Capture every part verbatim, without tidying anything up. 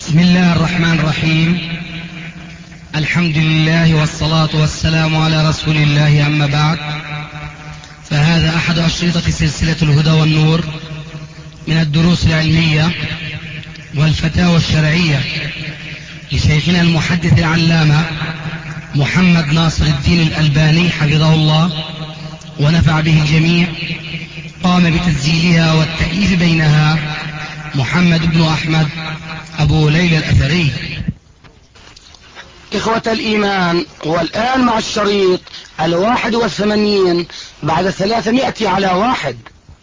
بسم الله الرحمن الرحيم. الحمد لله والصلاة والسلام على رسول الله، أما بعد، فهذا أحد أشرطة سلسلة الهدى والنور من الدروس العلمية والفتاوى الشرعية لشيخنا المحدث العلامة محمد ناصر الدين الألباني حفظه الله ونفع به الجميع. قام بتسجيلها والتأليف بينها محمد بن أحمد أبو ليلى الأثري. إخوة الإيمان، والآن مع الشريط الواحد والثمانين بعد ثلاثمائة على واحد.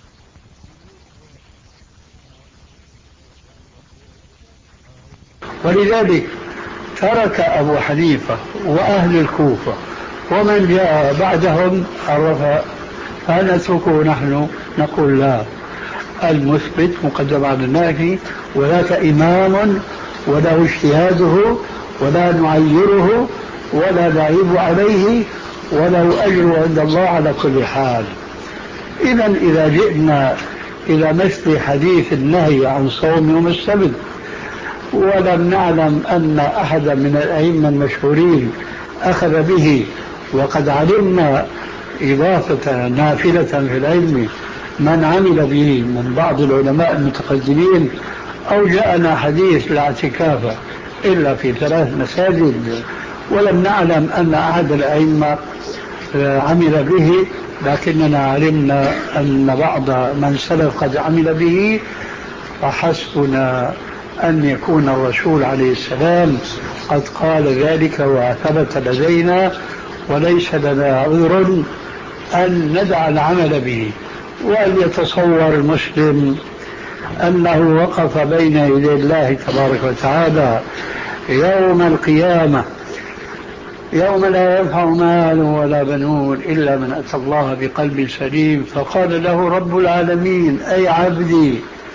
ولذلك ترك أبو حنيفة وأهل الكوفة ومن جاء بعدهم عرف فنتركه نحن نقول لا، المثبت مقدم على النافي، وذاك إمام وله اجتهاده ولا نعيره ولا نعيب عليه وله أجر عند الله على كل حال. إذا إذا جئنا إلى مثل حديث النهي عن صوم يوم السبت ولم نعلم أن أحدا من الأئمة المشهورين أخذ به، وقد علمنا إضافة نافلة في العلم من عمل به من بعض العلماء المتقدمين، أو جاءنا حديث لا اعتكاف إلا في ثلاث مساجد ولم نعلم أن أحد الأئمة عمل به، لكننا علمنا أن بعض من سلف قد عمل به، فحسبنا أن يكون الرسول عليه السلام قد قال ذلك وثبت لدينا، وليس لنا عذر أن ندع العمل به. وأن يتصور المسلم أنه وقف بين يدي الله تبارك وتعالى يوم القيامة، يوم لا ينفع مال ولا بنون إلا من أتى الله بقلب سليم، فقال له رب العالمين: أي عبدي.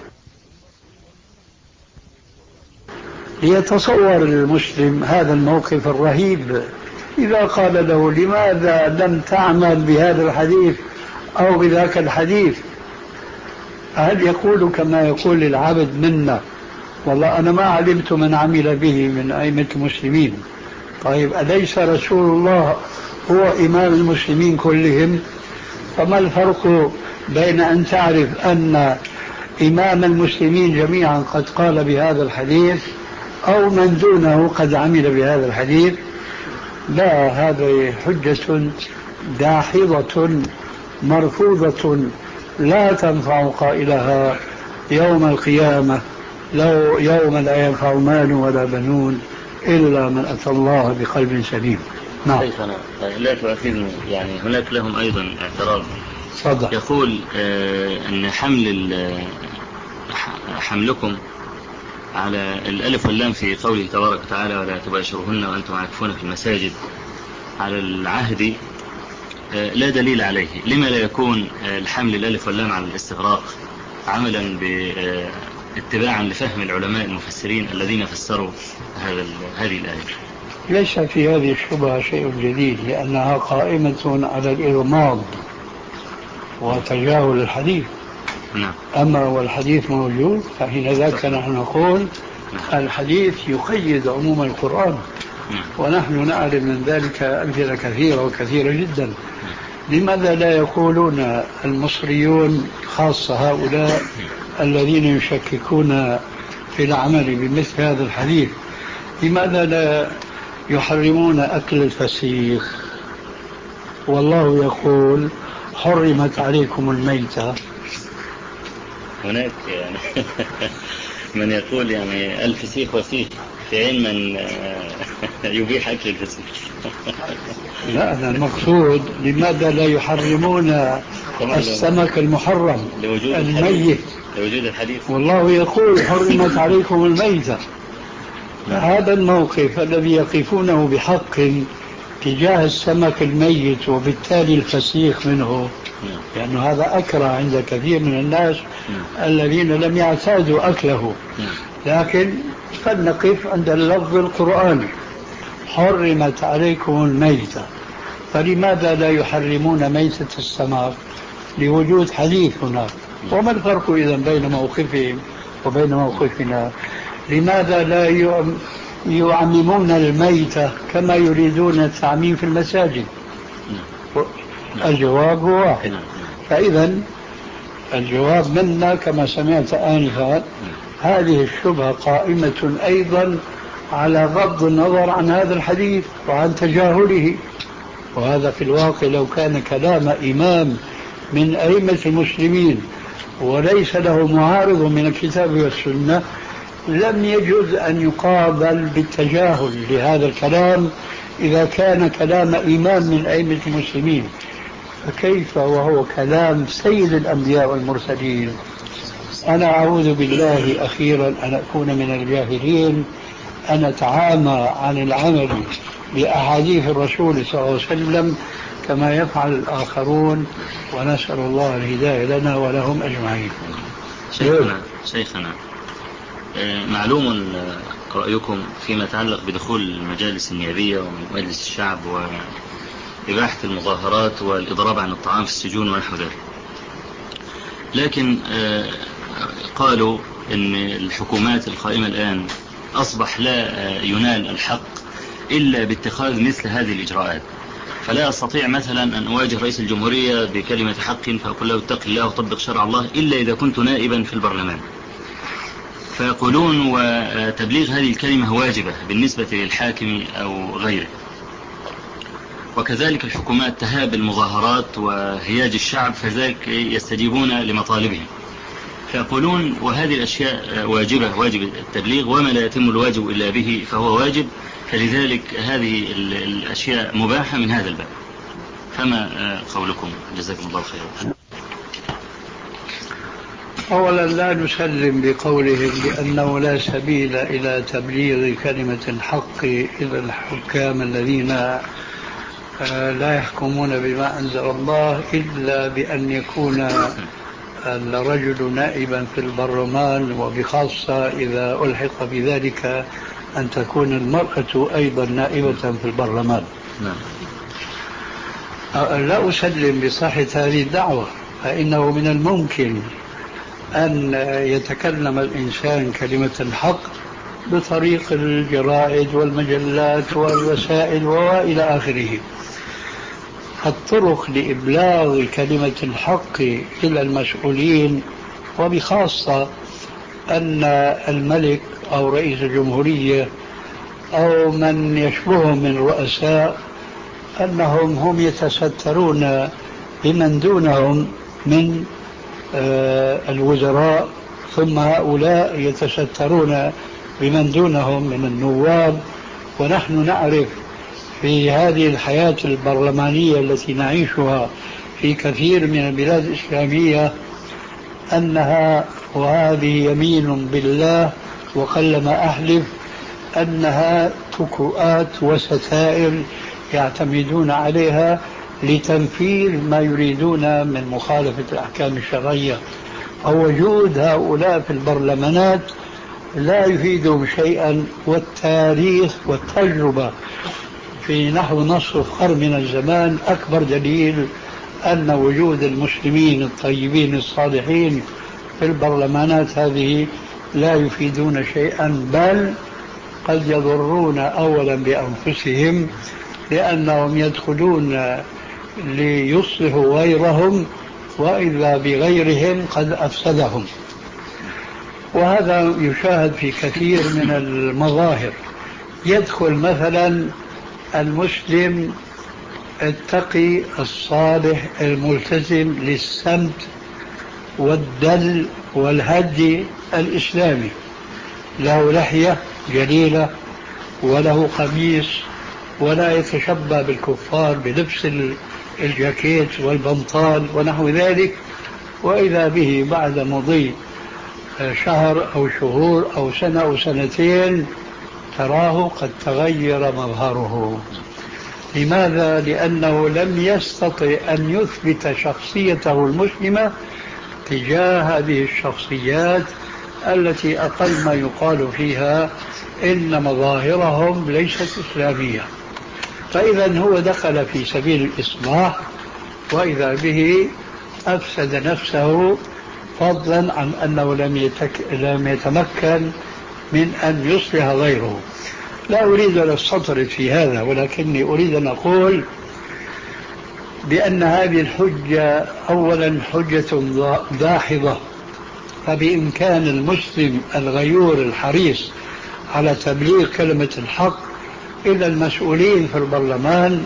ليتصور المسلم هذا الموقف الرهيب. إذا قال له: لماذا لم تعمل بهذا الحديث أو بذاك الحديث؟ هل يقول كما يقول العبد منا: والله أنا ما علمت من عمل به من أئمة المسلمين؟ طيب، أليس رسول الله هو إمام المسلمين كلهم؟ فما الفرق بين أن تعرف أن إمام المسلمين جميعا قد قال بهذا الحديث أو من دونه قد عمل بهذا الحديث؟ لا، هذه حجة داحضة مرفوضة لا تنفع قائلها يوم القيامة، لو يوم لا ينفع مال ولا بنون إلا من أتى الله بقلب سليم. نعم. شيخنا لا تؤاخذني، يعني هناك لهم أيضا اعتراض. صدق. يقول آه أن حمل حملكم على الألف واللام في قوله تبارك وتعالى: ولا تباشرهن وأنتم عاكفون في المساجد، على العهد لا دليل عليه. لما لا يكون الحمل الألف واللام على الاستغراق عملا باتباعا لفهم العلماء المفسرين الذين فسروا هذا هذه الآية؟ ليس في هذه الشبهة شيء جديد، لأنها قائمة على الإغماض وتجاهل الحديث. نعم. أما والحديث موجود فحين ذاك نحن نقول الحديث يقيد عموم القرآن، ونحن نعلم من ذلك أمثلة كثيرة وكثيرة جدا. لماذا لا يقولون المصريون خاصة هؤلاء الذين يشككون في العمل بمثل هذا الحديث، لماذا لا يحرمون أكل الفسيخ؟ والله يقول: حرمت عليكم الميتة. هناك يعني من يقول يعني الفسيخ وسيخ في علم من يبيح أكل الفسيخ. لا، أنا المقصود لماذا لا يحرمون السمك المحرم الميت لوجود الحديث؟ والله يقول: حرمت عليكم الميتة. هذا الموقف الذي يقفونه بحق تجاه السمك الميت وبالتالي الفسيخ منه، لأن يعني هذا أكره عند كثير من الناس الذين لم يعتادوا أكله. لكن فلنقف عند اللفظ القرآني: حرمت عليكم الميتة. فلماذا لا يحرمون ميتة السمك لوجود حديث هناك؟ وما الفرق إذن بين موقفهم وبين موقفنا؟ لماذا لا يعممون الميتة كما يريدون التعميم في المساجد؟ الجواب هو واحد. فإذا الجواب منا كما سمعت آنفا، هذه الشبهة قائمة أيضا على غض النظر عن هذا الحديث وعن تجاهله. وهذا في الواقع لو كان كلام إمام من أئمة المسلمين وليس له معارض من الكتاب والسنة لم يجوز أن يقابل بالتجاهل لهذا الكلام إذا كان كلام إمام من أئمة المسلمين، فكيف وهو كلام سيد الأنبياء والمرسلين؟ أنا أعوذ بالله أخيرا أن أكون من الجاهلين أن أتعامى عن العمل بأحاديث الرسول صلى الله عليه وسلم كما يفعل الآخرون، ونسأل الله الهداية لنا ولهم أجمعين. شيخنا, شيخنا معلوم رأيكم فيما يتعلق بدخول المجالس النيابية ومجلس الشعب وإباحة المظاهرات والإضراب عن الطعام في السجون ونحو ذلك، لكن قالوا إن الحكومات القائمة الآن أصبح لا ينال الحق إلا باتخاذ مثل هذه الإجراءات، فلا أستطيع مثلا أن أواجه رئيس الجمهورية بكلمة حق فأقول له اتق الله وطبق شرع الله إلا إذا كنت نائبا في البرلمان. فيقولون وتبليغ هذه الكلمة واجبة بالنسبة للحاكم أو غيره، وكذلك الحكومات تهاب المظاهرات وهياج الشعب فذلك يستجيبون لمطالبهم، فيقولون وهذه الأشياء واجبة، واجب التبليغ، وما لا يتم الواجب إلا به فهو واجب، فلذلك هذه الأشياء مباحة من هذا الباب. فما قولكم؟ جزاكم الله خيرا. أولا لا نسلم بقولهم بأنه لا سبيل إلى تبليغ كلمة الحق إلى الحكام الذين لا يحكمون بما أنزل الله إلا بأن يكون الرجل نائبا في البرلمان، وبخاصة إذا ألحق بذلك أن تكون المرأة أيضا نائبة في البرلمان. لا أسلم بصحة هذه الدعوة، فإنه من الممكن أن يتكلم الإنسان كلمة الحق بطريق الجرائد والمجلات والوسائل وإلى آخره. الطرق لإبلاغ كلمة الحق إلى المسؤولين، وبخاصة أن الملك أو رئيس الجمهورية أو من يشبههم من رؤساء أنهم هم يتسترون بمن دونهم من الوزراء، ثم هؤلاء يتسترون بمن دونهم من النواب. ونحن نعرف في هذه الحياة البرلمانية التي نعيشها في كثير من البلاد الإسلامية أنها، وهذه يمين بالله وقلما أحلف، أنها تكؤات وستائر يعتمدون عليها لتنفيذ ما يريدون من مخالفة الأحكام الشرعية. ووجود هؤلاء في البرلمانات لا يفيدهم شيئا، والتاريخ والتجربة في نحو نصف قرن من الزمان أكبر دليل أن وجود المسلمين الطيبين الصالحين في البرلمانات هذه لا يفيدون شيئا، بل قد يضرون أولا بأنفسهم لأنهم يدخلون ليصلحوا غيرهم وإذا بغيرهم قد أفسدهم. وهذا يشاهد في كثير من المظاهر. يدخل مثلا المسلم التقي الصالح الملتزم للسمت والدل والهدي الإسلامي، له لحية جليلة وله قميص ولا يتشبه بالكفار بلبس الجاكيت والبنطال ونحو ذلك، وإذا به بعد مضي شهر أو شهور أو سنة أو سنتين تراه قد تغير مظهره. لماذا؟ لأنه لم يستطع أن يثبت شخصيته المسلمة تجاه هذه الشخصيات التي أقل ما يقال فيها إن مظاهرهم ليست إسلامية. فإذا هو دخل في سبيل الإصلاح وإذا به أفسد نفسه، فضلا عن أنه لم, يتك... لم يتمكن من أن يصلح غيره. لا أريد أن أستطرد في هذا، ولكني أريد أن أقول بأن هذه الحجة أولا حجة داحضة، فبإمكان المسلم الغيور الحريص على تبليغ كلمة الحق إلى المسؤولين في البرلمان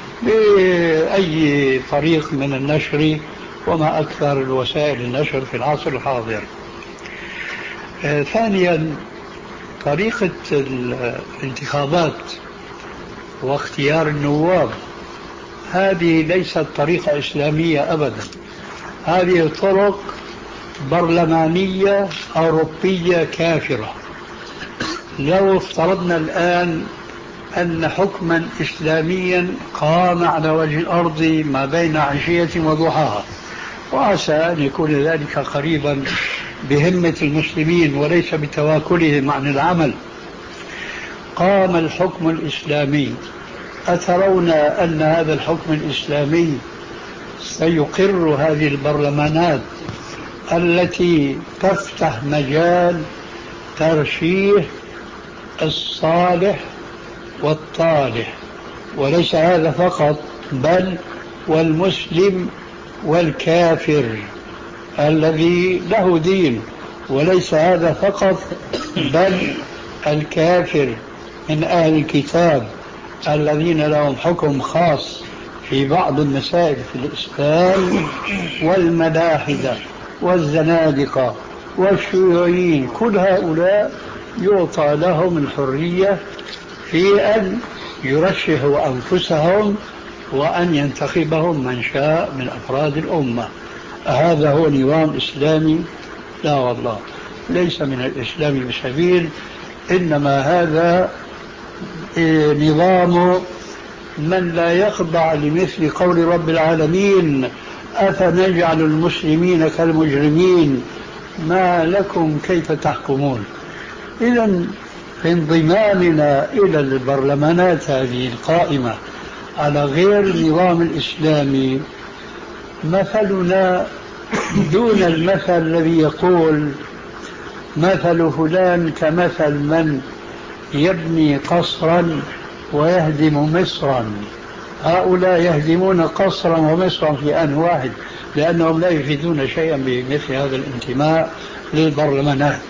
بأي طريق من النشر، وما أكثر الوسائل النشر في العصر الحاضر. آه ثانيا، طريقة الانتخابات واختيار النواب هذه ليست طريقة إسلامية أبدا، هذه طرق برلمانية أوروبية كافرة. لو افترضنا الآن أن حكما إسلاميا قام على وجه الأرض ما بين عشية وضحاها، وعسى أن يكون ذلك قريبا بهمة المسلمين وليس بتواكلهم عن العمل، قام الحكم الإسلامي، أترون أن هذا الحكم الإسلامي سيقر هذه البرلمانات التي تفتح مجال ترشيح الصالح والطالح؟ وليس هذا فقط، بل والمسلم والكافر الذي له دين، وليس هذا فقط، بل الكافر من أهل الكتاب الذين لهم حكم خاص في بعض المسائل في الإسلام، والملاحدة والزنادقة والشيوعيين، كل هؤلاء يعطى لهم الحرية في أن يرشحوا أنفسهم وأن ينتخبهم من شاء من أفراد الأمة. هذا هو نظام إسلامي؟ لا والله، ليس من الإسلام بسبيل، إنما هذا نظام من لا يخضع لمثل قول رب العالمين: أفنجعل المسلمين كالمجرمين ما لكم كيف تحكمون. إذن في انضمامنا إلى البرلمانات هذه القائمة على غير النظام الإسلامي مثلنا دون المثل الذي يقول مثل فلان كمثل من يبني قصرا ويهدم مصرا. هؤلاء يهدمون قصرا ومصرا في آن واحد، لأنهم لا يفيدون شيئا بمثل هذا الانتماء للبرلمانات.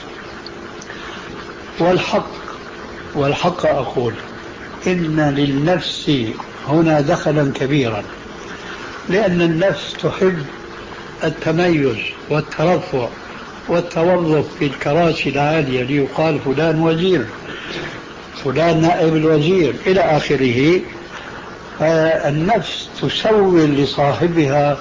والحق والحق أقول إن للنفس هنا دخلا كبيرا، لأن النفس تحب التميز والترفع والتوظف في الكراسي العالية، ليقال فلان وزير، فلان نائب الوزير إلى آخره. فالنفس تسول لصاحبها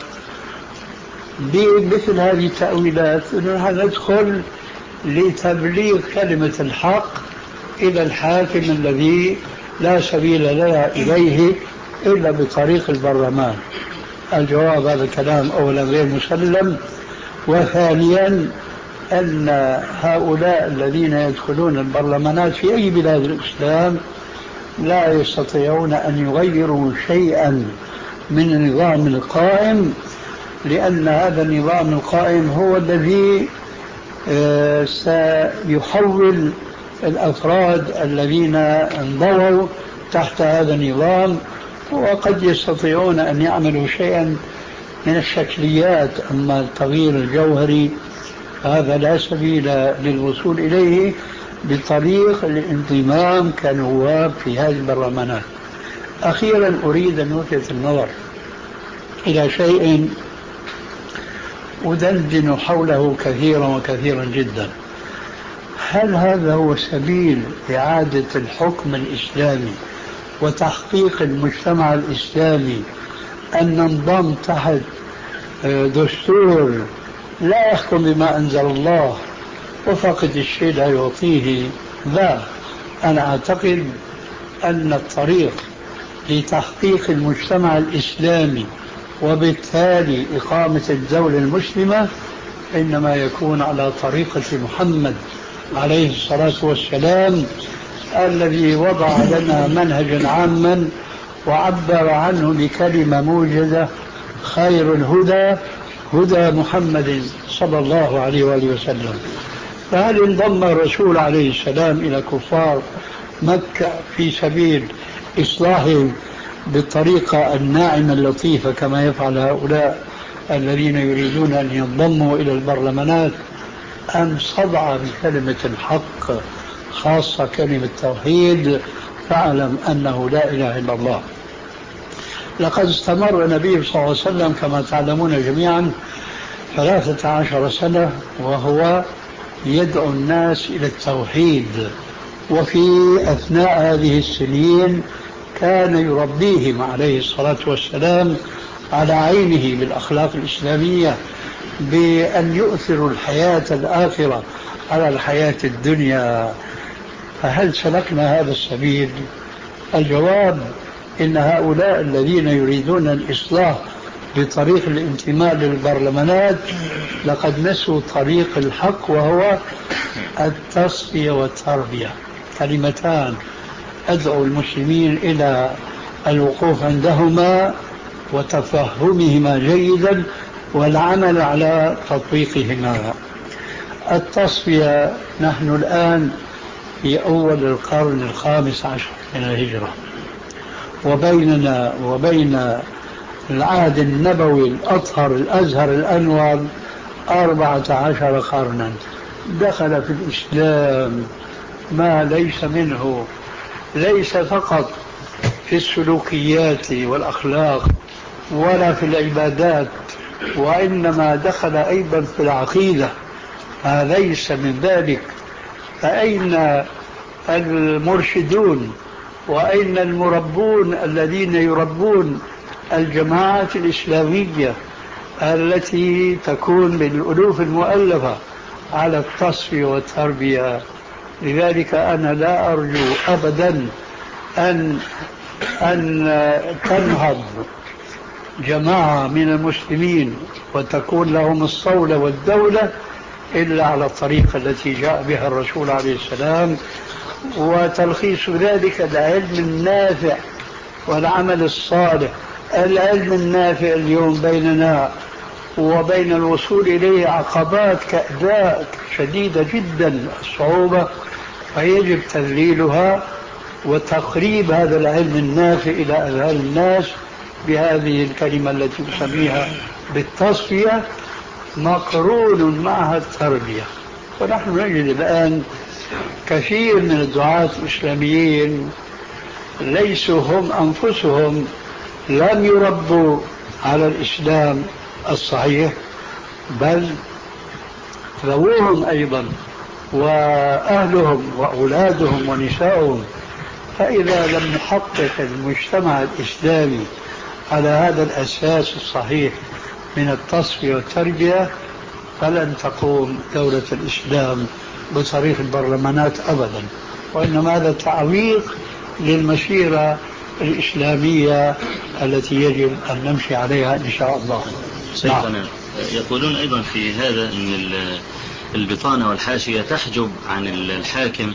بمثل هذه التأويلات، أنها ندخل لتبليغ كلمة الحق إلى الحاكم الذي لا سبيل لنا إليه إلا بطريق البرلمان. الجواب هذا الكلام أولا غير مسلم، وثانيا أن هؤلاء الذين يدخلون البرلمانات في أي بلاد الإسلام لا يستطيعون أن يغيروا شيئا من النظام القائم، لأن هذا النظام القائم هو الذي سيحول الأفراد الذين انضووا تحت هذا النظام، وقد يستطيعون أن يعملوا شيئا من الشكليات، أما التغيير الجوهري هذا لا سبيل للوصول إليه بطريق الانضمام كنواب في هذه البرلمانات. أخيرا أريد أن ألفت النظر إلى شيء أدندن حوله كثيرا وكثيرا جدا. هل هذا هو سبيل إعادة الحكم الإسلامي وتحقيق المجتمع الإسلامي أن ننضم تحت دستور لا يحكم بما أنزل الله وفقد الشيء لا يعطيه؟ لا، أنا أعتقد أن الطريق لتحقيق المجتمع الإسلامي وبالتالي إقامة الدولة المسلمة إنما يكون على طريقة محمد عليه الصلاة والسلام، الذي وضع لنا منهجا عاما وعبر عنه بكلمة موجزة: خير الهدى هدى محمد صلى الله عليه وآله وسلم. فهل انضم الرسول عليه السلام إلى كفار مكة في سبيل إصلاحهم بالطريقة الناعمة اللطيفة كما يفعل هؤلاء الذين يريدون أن ينضموا إلى البرلمانات، أم صدع بكلمة الحق خاصة كلمة التوحيد فاعلم أنه لا إله إلا الله؟ لقد استمر النبي صلى الله عليه وسلم كما تعلمون جميعا ثلاثة عشر سنة وهو يدعو الناس إلى التوحيد، وفي أثناء هذه السنين كان يربيهم عليه الصلاة والسلام على عينه بالأخلاق الإسلامية، بأن يؤثروا الحياة الآخرة على الحياة الدنيا. فهل سلكنا هذا السبيل؟ الجواب إن هؤلاء الذين يريدون الإصلاح بطريق الانتماء للبرلمانات لقد نسوا طريق الحق، وهو التصفية والتربية، كلمتان أدعو المسلمين إلى الوقوف عندهما وتفهمهما جيدا والعمل على تطبيقهما. التصفية، نحن الآن في أول القرن الخامس عشر من الهجرة، وبيننا وبين العهد النبوي الأطهر الأزهر الأنور أربعة عشر قرنا. دخل في الإسلام ما ليس منه، ليس فقط في السلوكيات والأخلاق ولا في العبادات، وإنما دخل أيضا في العقيدة، ما ليس من ذلك. فأين المرشدون وأين المربون الذين يربون الجماعات الإسلامية التي تكون بالألوف المؤلفة على التصفية والتربية؟ لذلك أنا لا أرجو أبدا أن أن تنهض جماعة من المسلمين وتكون لهم الصولة والدولة إلا على الطريقة التي جاء بها الرسول عليه السلام، وتلخيص ذلك العلم النافع والعمل الصالح. العلم النافع اليوم بيننا وبين الوصول إليه عقبات كأداء شديدة جدا الصعوبة، فيجب تذليلها وتقريب هذا العلم النافع إلى أذهان الناس بهذه الكلمة التي نسميها بالتصفية، مقرون معها التربية. ونحن نجد الآن كثير من الدعاة الإسلاميين ليسوا هم أنفسهم لم يربوا على الإسلام الصحيح، بل ذووهم أيضا وأهلهم وأولادهم ونسائهم. فإذا لم نحقق المجتمع الإسلامي على هذا الأساس الصحيح من التصفية والتربية فلن تقوم دولة الإسلام بطريق البرلمانات أبدا، وإنما هذا تعويق للمسيرة الإسلامية التي يجب أن نمشي عليها إن شاء الله. شيخنا يقولون أيضا في هذا أن البطانة والحاشية تحجب عن الحاكم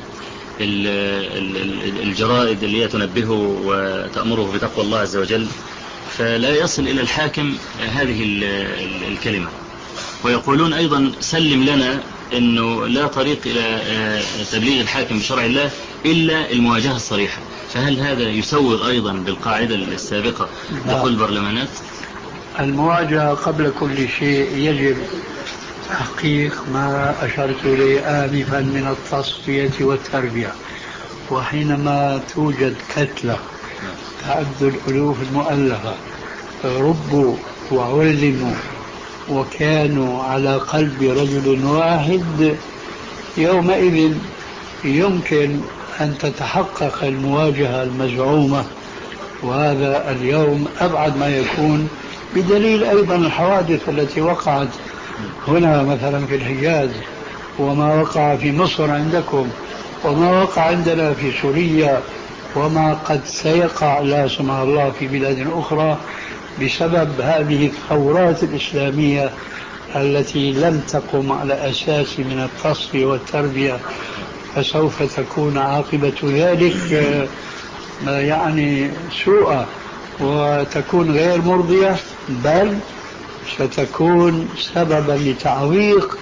الجرائد اللي هي تنبهه وتأمره بتقوى الله عز وجل، فلا يصل إلى الحاكم هذه الكلمة. ويقولون أيضا سلم لنا أنه لا طريق إلى تبليغ الحاكم بشرع الله إلا المواجهة الصريحة، فهل هذا يسوغ أيضا بالقاعدة السابقة دخول البرلمانات؟ المواجهة قبل كل شيء يجب تحقيق ما أشرت إليه آنفا من التصفية والتربية. وحينما توجد كتلة تعد الألوف المؤلفة ربوا وعلموا وكانوا على قلب رجل واحد، يومئذ يمكن أن تتحقق المواجهة المزعومة. وهذا اليوم أبعد ما يكون، بدليل أيضا الحوادث التي وقعت هنا مثلا في الحجاز، وما وقع في مصر عندكم، وما وقع عندنا في سوريا، وما قد سيقع لا سمح الله في بلاد أخرى بسبب هذه الثورات الإسلامية التي لم تقم على أساس من التصفية والتربية. فسوف تكون عاقبة ذلك يعني سوءة، وتكون غير مرضية، بل ستكون سببا لتعويق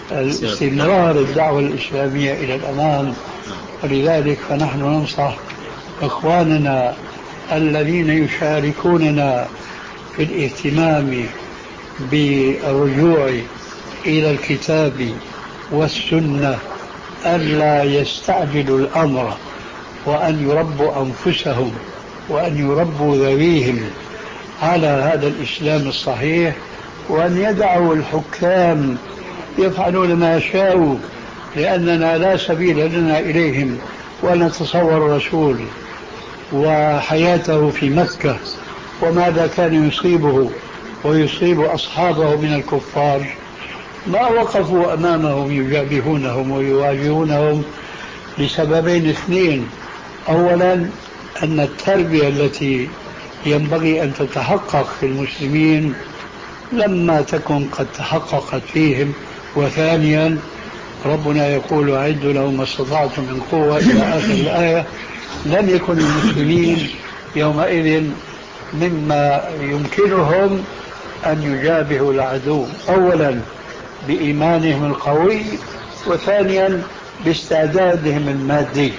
استمرار الدعوة الإسلامية إلى الأمام. ولذلك فنحن ننصح إخواننا الذين يشاركوننا في الاهتمام بالرجوع إلى الكتاب والسنة ألا يستعجلوا الأمر، وأن يربوا أنفسهم وأن يربوا ذويهم على هذا الإسلام الصحيح، وأن يدعوا الحكام يفعلون ما شاءوا، لأننا لا سبيل لنا إليهم. ونتصور الرسول وحياته في مكة وماذا كان يصيبه ويصيب أصحابه من الكفار، ما وقفوا أمامهم يجابهونهم ويواجهونهم لسببين اثنين: أولا أن التربية التي ينبغي أن تتحقق في المسلمين لما تكن قد تحققت فيهم، وثانيا ربنا يقول أعدوا لهم ما استطعتم من قوة إلى آخر الآية. لم يكن المسلمين يومئذ مما يمكنهم أن يجابهوا العدو، أولا بإيمانهم القوي، وثانيا باستعدادهم المادي.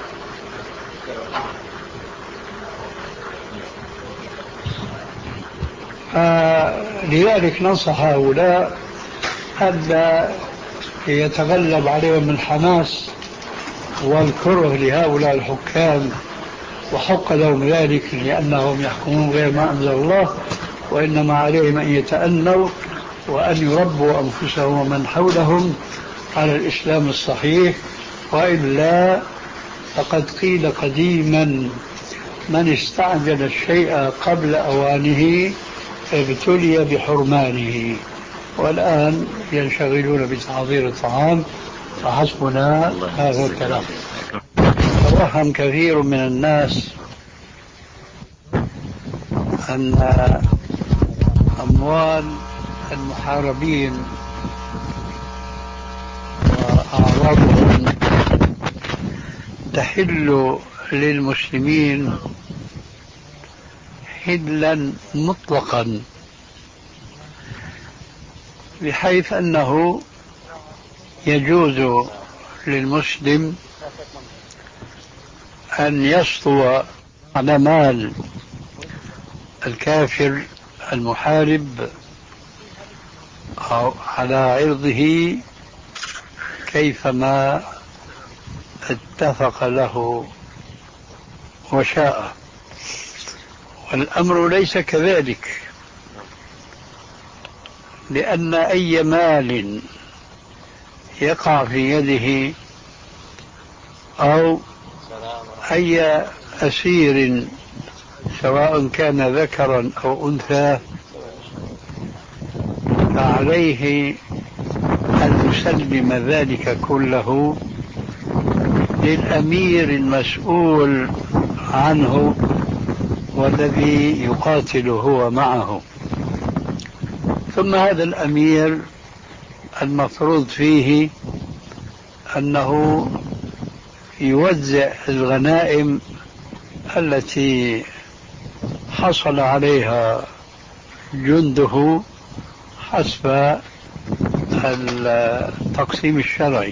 لذلك ننصح هؤلاء أن يتغلب عليهم الحماس والكره لهؤلاء الحكام، وحق لهم ذلك لأنهم يحكمون غير ما أنزل الله، وإنما عليهم أن يتأنوا وأن يربوا أنفسهم ومن حولهم على الإسلام الصحيح. وإلا فقد قيل قديما: من استعجل الشيء قبل أوانه ابتلي بحرمانه. والآن ينشغلون بتحضير الطعام، فحسبنا هذا الكلام. توهم كثير من الناس أن أموال المحاربين وأعراضهم تحل للمسلمين حلا مطلقا، بحيث أنه يجوز للمسلم أن يسطو على مال الكافر المحارب أو على عرضه كيفما اتفق له وشاء. والأمر ليس كذلك، لأن أي مال يقع في يده أو أي أسير سواء كان ذكرا أو أنثى فعليه أن يسلم ذلك كله للأمير المسؤول عنه والذي يقاتل هو معه. ثم هذا الأمير المفروض فيه أنه يوزع الغنائم التي حصل عليها جنده حسب التقسيم الشرعي.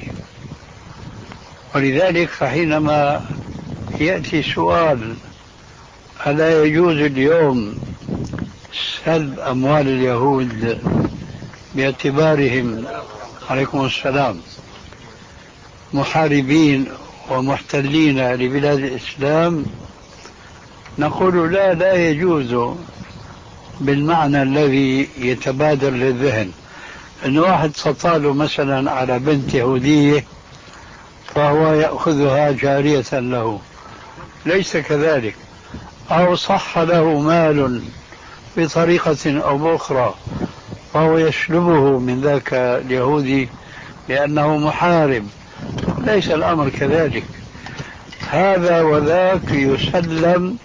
ولذلك فحينما يأتي سؤال: ألا يجوز اليوم سلب أموال اليهود باعتبارهم عليكم السلام محاربين ومحتلين لبلاد الإسلام؟ نقول لا، لا يجوز بالمعنى الذي يتبادر للذهن، أن واحد سطاله مثلا على بنت يهودية فهو يأخذها جارية له، ليس كذلك. أو صح له مال بطريقة أو بأخرى فهو يسلبه من ذاك اليهودي لأنه محارب، ليس الأمر كذلك. هذا وذاك يسلم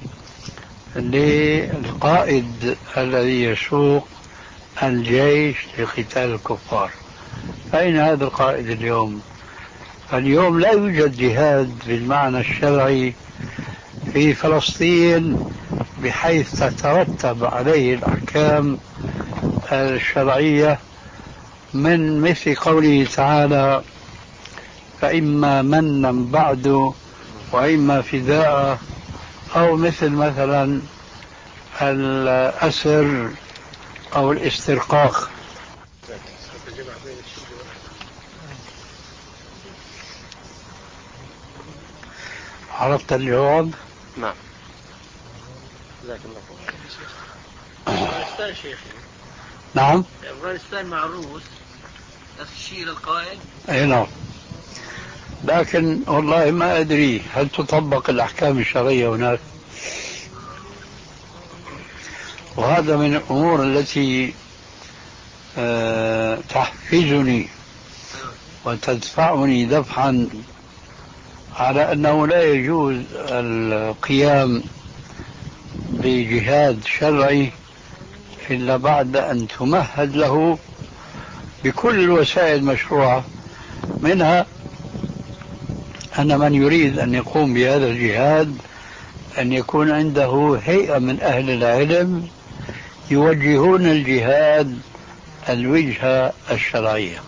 للقائد الذي يسوق الجيش لقتال الكفار. أين هذا القائد اليوم؟ اليوم لا يوجد جهاد بالمعنى الشرعي في فلسطين بحيث تترتب عليه الأحكام الشرعية من مثل قوله تعالى فإما منا بعد وإما فداء، أو مثل مثلا الأسر أو الاسترقاق. عرفت الجواب؟ نعم. جزاك الله خير. أفغانستان شيخي. نعم. أفغانستان مع الروس نفس الشيء للقائد. أي نعم. لكن والله ما أدري هل تطبق الأحكام الشرعية هناك، وهذا من الأمور التي أه تحفزني وتدفعني دفعا على أنه لا يجوز القيام بجهاد شرعي إلا بعد أن تمهد له بكل الوسائل المشروعة، منها أن من يريد أن يقوم بهذا الجهاد أن يكون عنده هيئة من أهل العلم يوجهون الجهاد الوجهة الشرعية.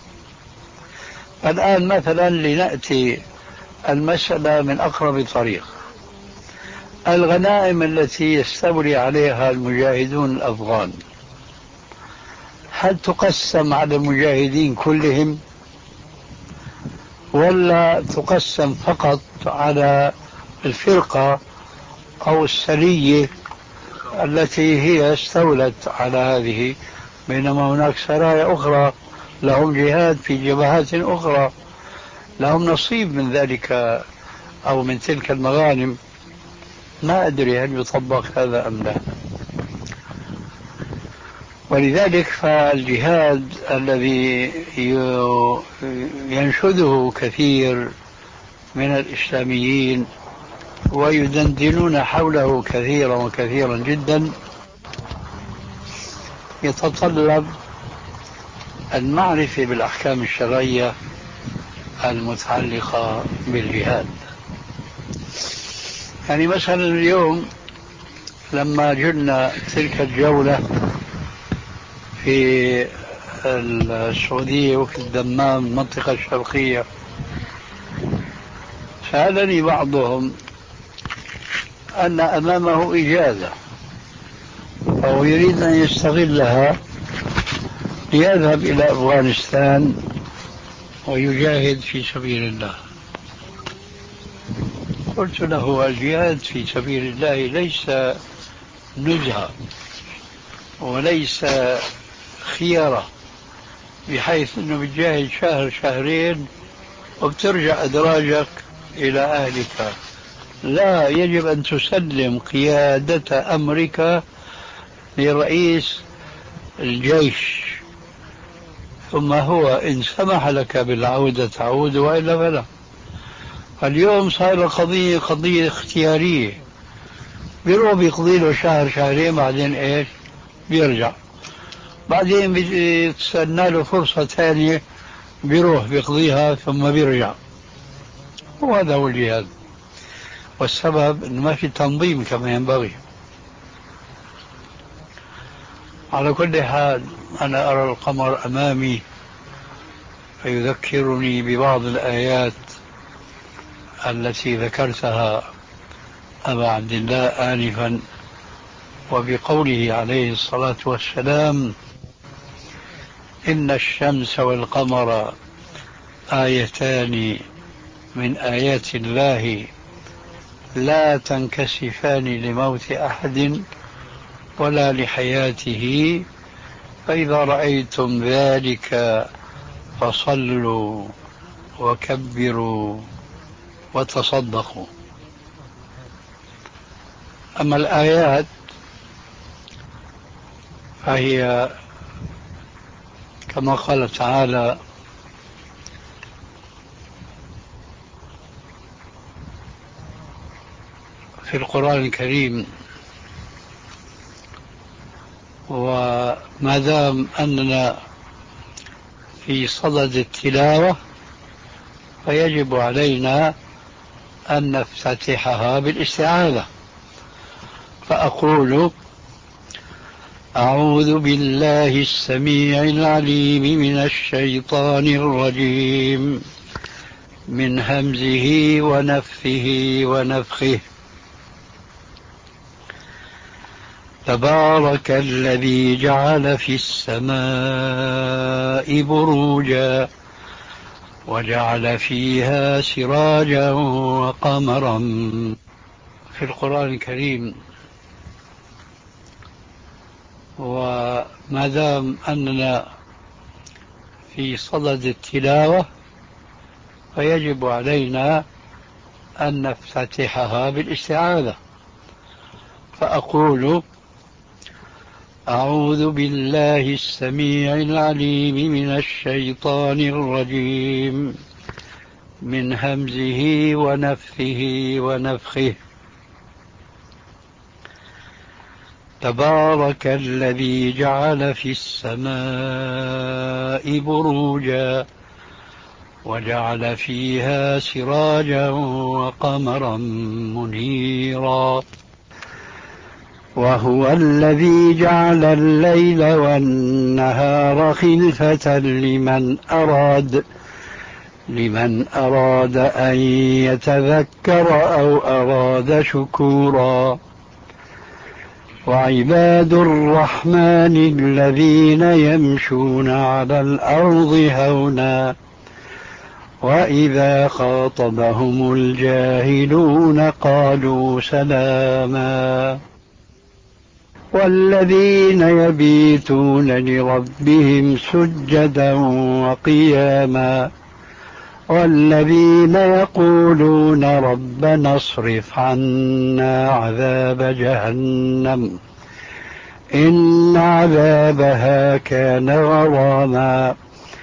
الآن مثلا لنأتي المسألة من أقرب طريق. الغنائم التي يستولي عليها المجاهدون الأفغان هل تقسم على المجاهدين كلهم ولا تقسم فقط على الفرقة أو السرية التي هي استولت على هذه، بينما هناك سرايا أخرى لهم جهاد في جبهات أخرى لهم نصيب من ذلك أو من تلك المغانم؟ ما أدري هل يطبق هذا أم لا. ولذلك فالجهاد الذي ينشده كثير من الإسلاميين ويدندنون حوله كثيرا وكثيرا جدا يتطلب المعرفة بالأحكام الشرعية المتعلقة بالجهاد. يعني مثلا اليوم لما جلنا تلك الجولة في السعودية وفي الدمام المنطقة الشرقية، سألني بعضهم أن أمامه إجازة أو يريد أن يستغلها ليذهب إلى أفغانستان ويجاهد في سبيل الله. قلت له الجهاد في سبيل الله ليس نزهة وليس خيارة بحيث أنه بتجاهد شهر شهرين وبترجع أدراجك إلى أهلك. لا، يجب أن تسلم قيادة أمرك لرئيس الجيش، ثم هو إن سمح لك بالعودة تعود وإلا فلا. اليوم صار قضية قضية اختيارية، بيروح بيقضي له شهر شهرين بعدين إيش بيرجع، بعدين بيتسنى له فرصة ثانية بيروح بيقضيها ثم بيرجع. وهذا هو الجهاد، والسبب أنه ما في تنظيم كما ينبغي. على كل حال أنا أرى القمر أمامي فيذكرني ببعض الآيات التي ذكرتها أبا عبد الله آنفا، وبقوله عليه الصلاة والسلام إن الشمس والقمر آيتان من آيات الله لا تنكسفان لموت أحد ولا لحياته، فإذا رأيتم ذلك فصلوا وكبروا وتصدقوا. أما الآيات فهي كما قال تعالى في القرآن الكريم: وما دام أننا في صدد التلاوة فيجب علينا أن نفتتحها بالاستعاذة. فأقول أعوذ بالله السميع العليم من الشيطان الرجيم من همزه ونفثه ونفخه. تبارك الذي جعل في السماء بروجا وجعل فيها سراجا وقمرا. في القرآن الكريم، وما دام أننا في صدد التلاوة فيجب علينا أن نفتتحها بالاستعاذة، فأقول: أعوذ بالله السميع العليم من الشيطان الرجيم من همزه ونفثه ونفخه. تبارك الذي جعل في السماء بروجا وجعل فيها سراجا وقمرا منيرا. وهو الذي جعل الليل والنهار خلفة لمن أراد لمن أراد أن يتذكر أو أراد شكورا. وعباد الرحمن الذين يمشون على الأرض هونا وإذا خاطبهم الجاهلون قالوا سلاما. والذين يبيتون لربهم سجدا وقياما. والذين يقولون ربنا اصرف عنا عذاب جهنم إن عذابها كان غراما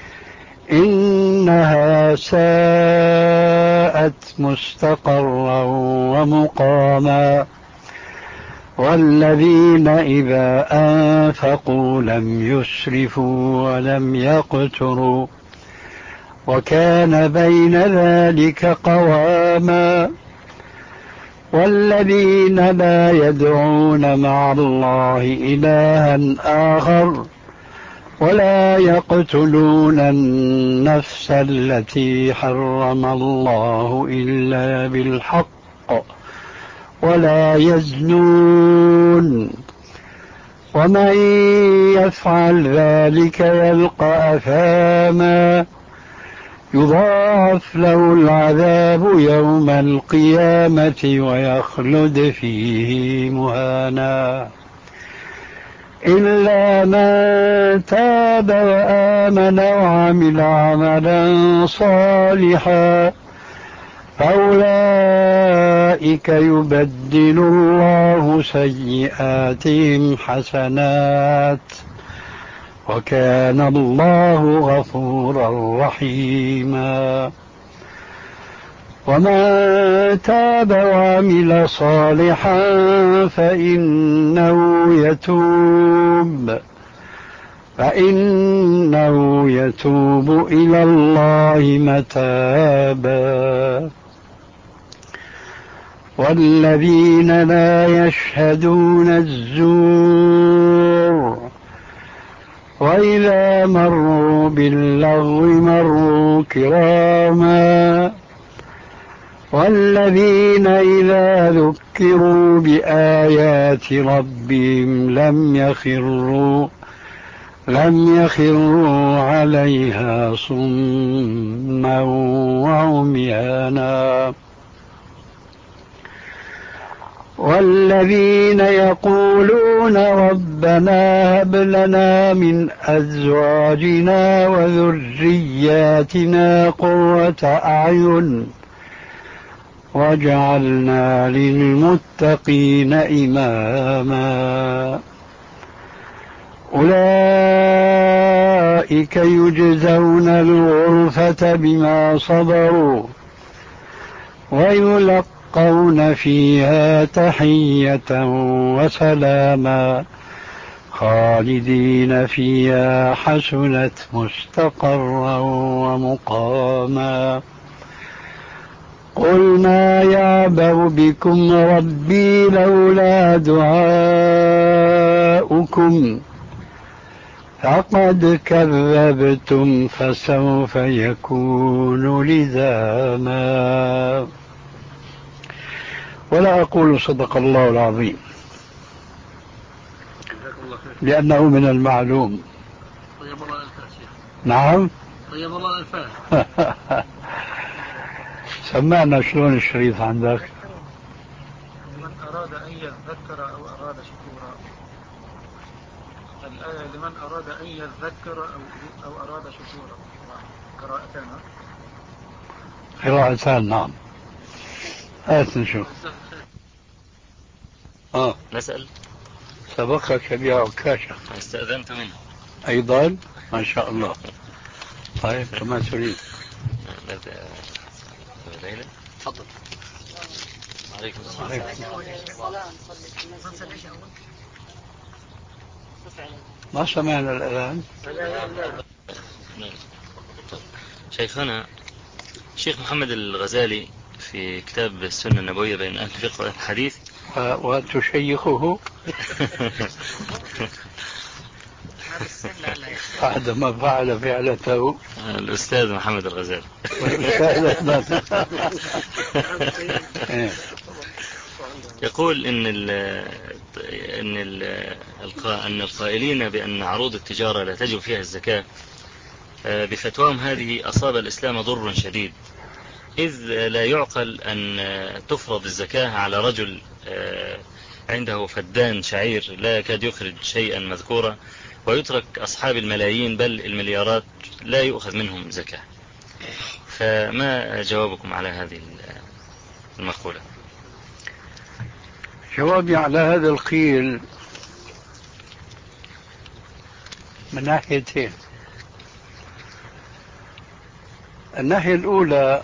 إنها ساءت مستقرا ومقاما. والذين إذا أنفقوا لم يسرفوا ولم يقتروا وكان بين ذلك قواما. والذين لا يدعون مع الله إلها آخر ولا يقتلون النفس التي حرم الله إلا بالحق ولا يزنون ومن يفعل ذلك يلقى أثاما يضاعف له العذاب يوم القيامة ويخلد فيه مهانا إلا من تاب وآمن وعمل عملا صالحا فأولئك يبدل الله سيئاتهم حسنات وكان الله غفورا رحيما. ومن تاب وعمل صالحا فإنه يتوب فإنه يتوب إلى الله متابا. والذين لا يشهدون الزور وإذا مروا باللغو مروا كراما. والذين إذا ذكروا بآيات ربهم لم يخروا لم يخروا عليها صما وعميانا. والذين يقولون ربنا هب لنا من أزواجنا وذرياتنا قرة أعين واجعلنا للمتقين إماما. أولئك يجزون الغرفة بما صبروا ويلقون فيها تحية وسلاما خالدين فيها حسنت مستقرا ومقاما. قل ما يعبأ بكم ربي لولا دعاؤكم فقد كذبتم فسوف يكون لزاما. ولا أقول صدق الله العظيم لأنه من المعلوم. طيب الله الألفاظ. نعم. طيب الله الألفاظ. سمعنا شلون الشريط عندك. لمن أراد أن يذكر أو أراد شكورا. الآية لمن أراد أن يذكر أو أو أراد شكورا. قراءتان. قراءتان نعم. هات نشوف. آه. نسأل. سبقك بها عكاشة. استأذنت منه. أيضا ما شاء الله. طيب كما تريد. نبدأ ليلى. تفضل. عليكم السلام. ما سمعنا الأذان. شيخنا الشيخ محمد الغزالي في كتاب السنة النبوية بين أهل الفقه والحديث. وتشيخه بعد ما فعل فعلته الأستاذ محمد الغزالي. يقول إن ال إن ال أن القائلين بأن عروض التجارة لا تجب فيها الزكاة بفتواهم هذه أصاب الإسلام ضر شديد، إذ لا يعقل أن تفرض الزكاة على رجل عنده فدان شعير لا يكاد يخرج شيئا مذكورا، ويترك أصحاب الملايين بل المليارات لا يؤخذ منهم زكاة. فما جوابكم على هذه المقولة؟ جوابي على هذا القيل من ناحيتين. الناحية الأولى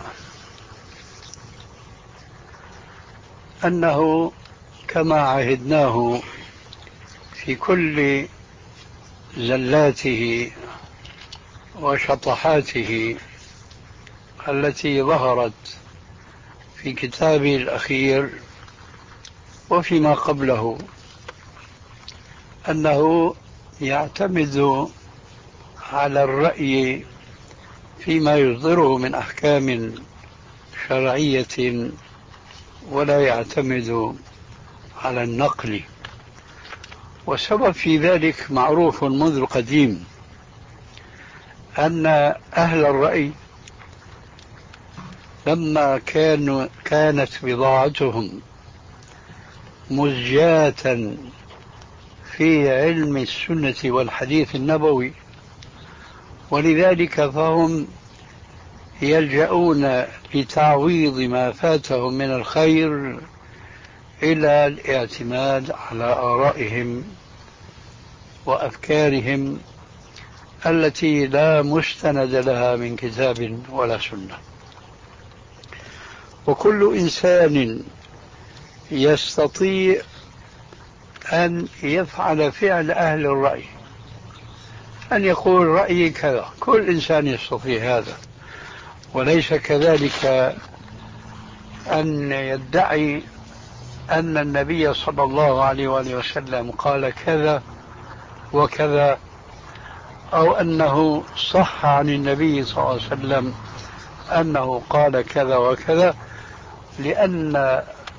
أنه كما عهدناه في كل زلاته وشطحاته التي ظهرت في كتابه الأخير وفيما قبله، أنه يعتمد على الرأي فيما يصدره من أحكام شرعية ولا يعتمد على النقل. والسبب في ذلك معروف منذ القديم، أن أهل الرأي لما كانوا كانت بضاعتهم مزجاة في علم السنة والحديث النبوي، ولذلك فهم يلجؤون لتعويض ما فاتهم من الخير إلى الاعتماد على آرائهم وأفكارهم التي لا مستند لها من كتاب ولا سنة. وكل إنسان يستطيع أن يفعل فعل أهل الرأي، أن يقول رأيي كذا، كل إنسان يستطيع هذا، وليس كذلك أن يدعي أن النبي صلى الله عليه وآله وسلم قال كذا وكذا، أو أنه صح عن النبي صلى الله عليه وسلم أنه قال كذا وكذا، لأن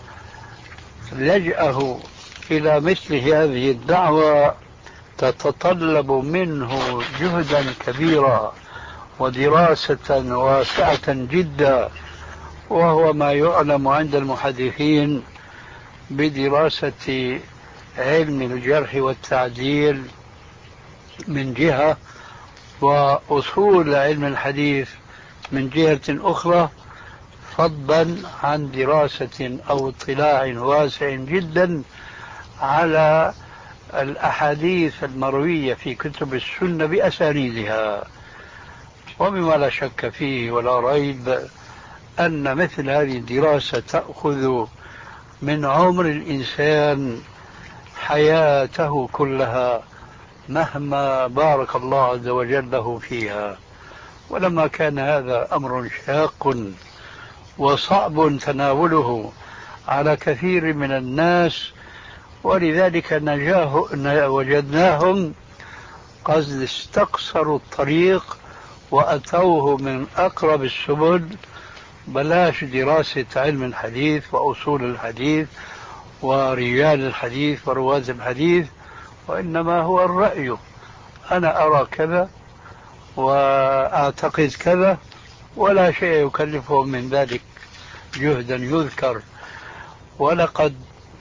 لجأه إلى مثل هذه الدعوة تتطلب منه جهدا كبيرا ودراسة واسعة جدا، وهو ما يعلم عند المحدثين بدراسة علم الجرح والتعديل من جهة، وأصول علم الحديث من جهة أخرى، فضلا عن دراسة أو اطلاع واسع جدا على الأحاديث المروية في كتب السنة بأسانيدها. ومما لا شك فيه ولا ريب أن مثل هذه الدراسة تأخذ من عمر الإنسان حياته كلها مهما بارك الله عز وجل له فيها. ولما كان هذا أمر شاق وصعب تناوله على كثير من الناس، ولذلك نجاه وجدناهم قد استقصروا الطريق وأتوه من أقرب السبل، بلاش دراسة علم الحديث وأصول الحديث ورجال الحديث ورواة الحديث، وإنما هو الرأي، أنا أرى كذا وأعتقد كذا، ولا شيء يكلفهم من ذلك جهدا يذكر. ولقد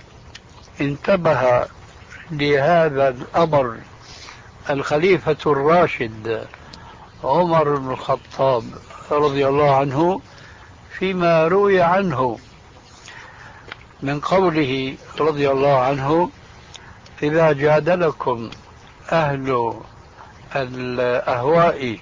انتبه لهذا الأمر الخليفة الراشد عمر بن الخطاب رضي الله عنه فيما روي عنه من قوله رضي الله عنه: إذا جادلكم أهل الأهواء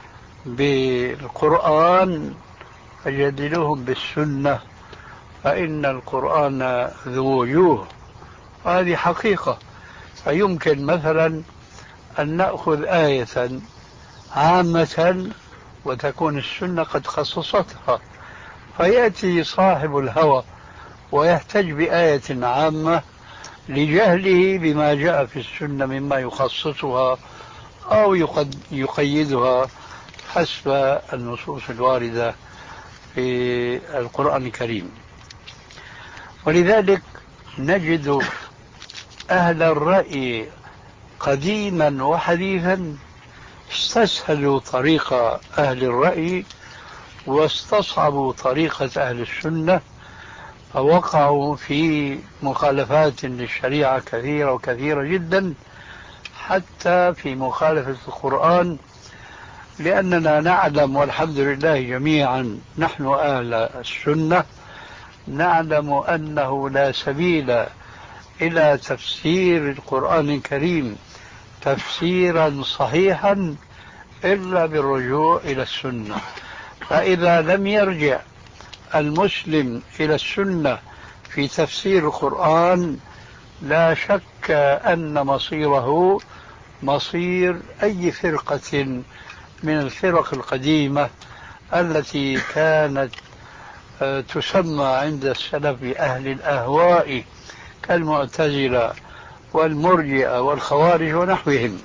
بالقرآن فجادلوهم بالسنة فإن القرآن ذو وجوه. هذه حقيقة. فيمكن مثلا أن نأخذ آية عامة وتكون السنة قد خصصتها، فيأتي صاحب الهوى ويحتج بآية عامة لجهله بما جاء في السنة مما يخصصها أو يقيدها حسب النصوص الواردة في القرآن الكريم. ولذلك نجد أهل الرأي قديما وحديثا استسهلوا طريق أهل الرأي واستصعبوا طريقة أهل السنة، فوقعوا في مخالفات للشريعة كثيرة وكثيرة جدا، حتى في مخالفة القرآن. لأننا نعلم والحمد لله جميعا نحن أهل السنة نعلم أنه لا سبيل إلى تفسير القرآن الكريم تفسيرا صحيحا إلا بالرجوع إلى السنة. فإذا لم يرجع المسلم إلى السنة في تفسير القرآن لا شك أن مصيره مصير أي فرقة من الفرق القديمة التي كانت تسمى عند السلف أهل الأهواء كالمعتزلة والمرجئة والخوارج ونحوهم.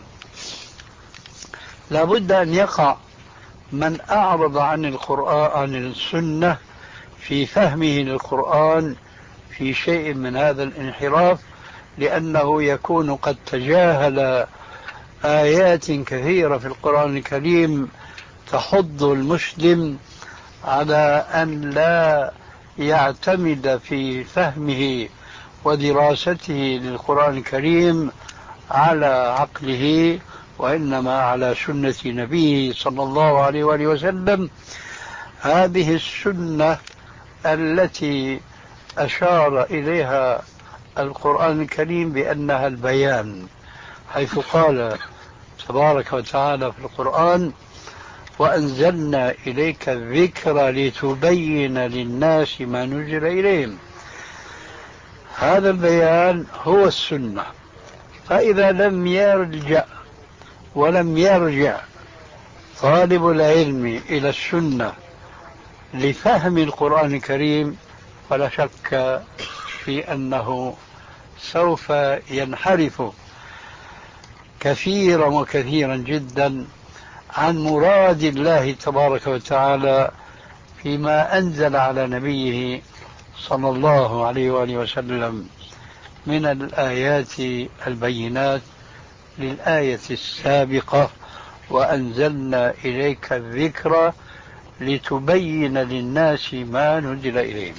لا بد أن يقع من أعرض عن القرآن عن السنة في فهمه للقرآن في شيء من هذا الانحراف، لأنه يكون قد تجاهل آيات كثيرة في القرآن الكريم تحض المسلم على أن لا يعتمد في فهمه ودراسته للقرآن الكريم على عقله، وإنما على سنة نبيه صلى الله عليه وآله وسلم. هذه السنة التي أشار إليها القرآن الكريم بأنها البيان، حيث قال تبارك وتعالى في القرآن: وأنزلنا إليك الذكر لتبين للناس ما نزل إليهم. هذا البيان هو السنة. فإذا لم يرجع ولم يرجع طالب العلم إلى السنة لفهم القرآن الكريم فلا شك في أنه سوف ينحرف كثيرا وكثيرا جدا عن مراد الله تبارك وتعالى فيما أنزل على نبيه صلى الله عليه وآله وسلم من الآيات البينات للآية السابقة: وأنزلنا إليك الذكر لتبين للناس ما نزل إليهم.